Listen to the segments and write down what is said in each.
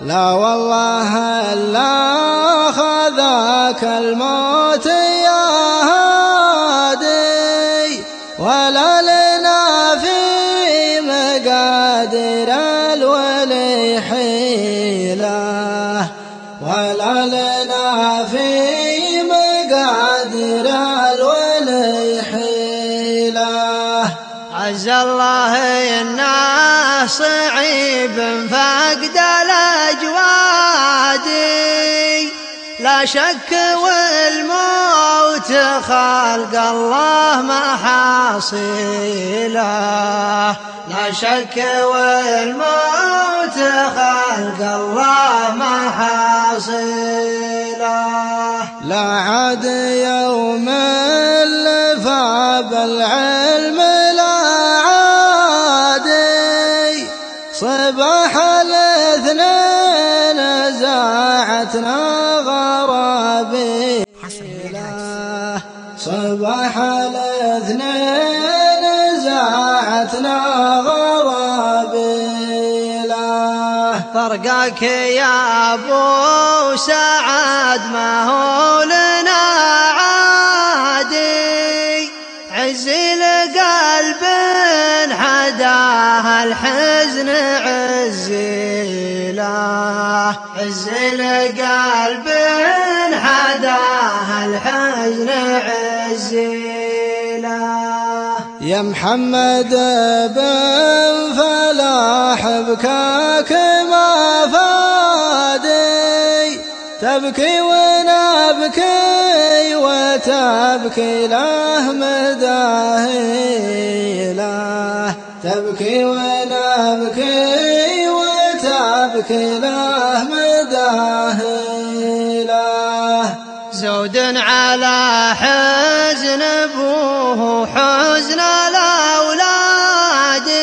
لا والله إلا خذاك الموت يا هادي، ولا لنا في مقادير الولي حيلة، ولا لنا في مقادير الولي حيلة. عز الله إنه صعيب فقد الأجواد، لا شك والموت خلق الله محاصيله، لا شك والموت خلق الله محاصيله. لا عاد يوم اللفا بالعلم لا عادي، صباح الاثنين زاعتنا غرابي، صباح الاثنين زاعتنا غرابي. فرقك يا ابو سعد ما هو لنا عادي، عز القلب حداها الحزن عزيله، عز القلب حداها الحزن عزيله. يا محمد بن فلاح بكاك ما فادي، تبكي ونبكي وتبكي له مداهيله، تبكي ونبكي وتبكي له مداهيله. زود على حزن ابوه حزن الاولاد،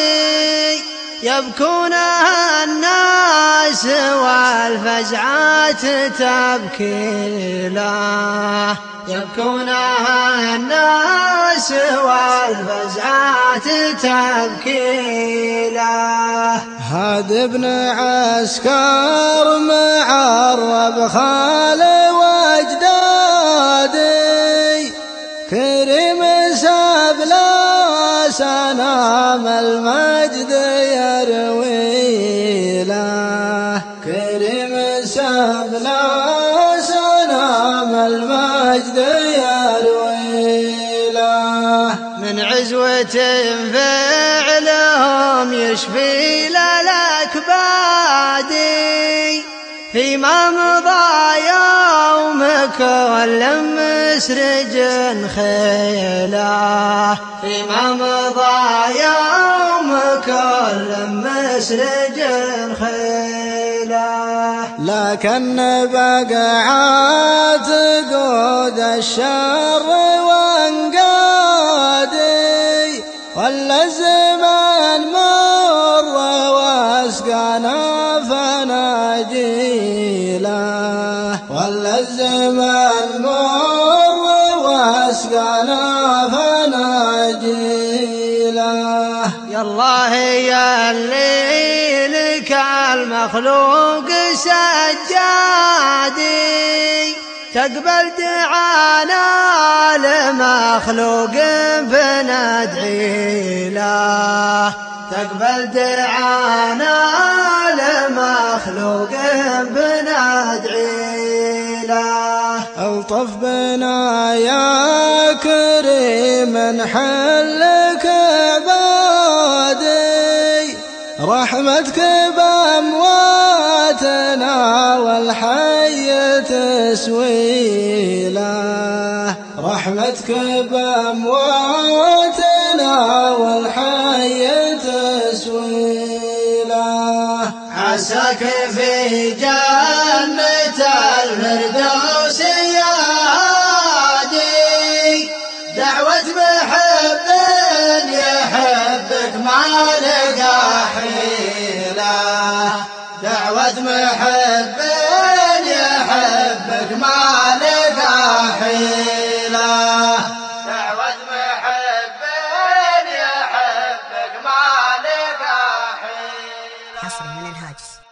يبكونها الناس والفزعات تبكي له، يبكونها الناس والفزعات تبكي له. هاد ابن عسكر معرب خال واجدادي، كريم سبلا سنام المجد يروي له، كريم سبلا سنام المجد يروي له. من عزوة فعلهم يشفي للأكبادي، فيما مضى يومك ولم مسرج خيله، فيما مضى يومك ولم مسرج خيله. لكن بقعات قود الشر وانقادي، ولا الزمان مر واسقانا فناجيله، ولا الزمان مر واسقانا فناجيله. يا الله يا اللي لك المخلوق سجادي، تقبل دعانا لمخلوق فندعي له، تقبل دعانا لمخلوق فندعي له. الطف بنا يا كريم حلك عبادي، رحمتك بأمواتنا والحي تسوي له، رحمتك بأمواتنا والحي تسوي له. عساك في جنة الفردوس يا هادي، دعوة محب يحبك ما لقى حيلة، دعوة محب يحبك ما لقى حيلة، دعوة محب يحبك ما لقى حيلة. حصري من الهاجس.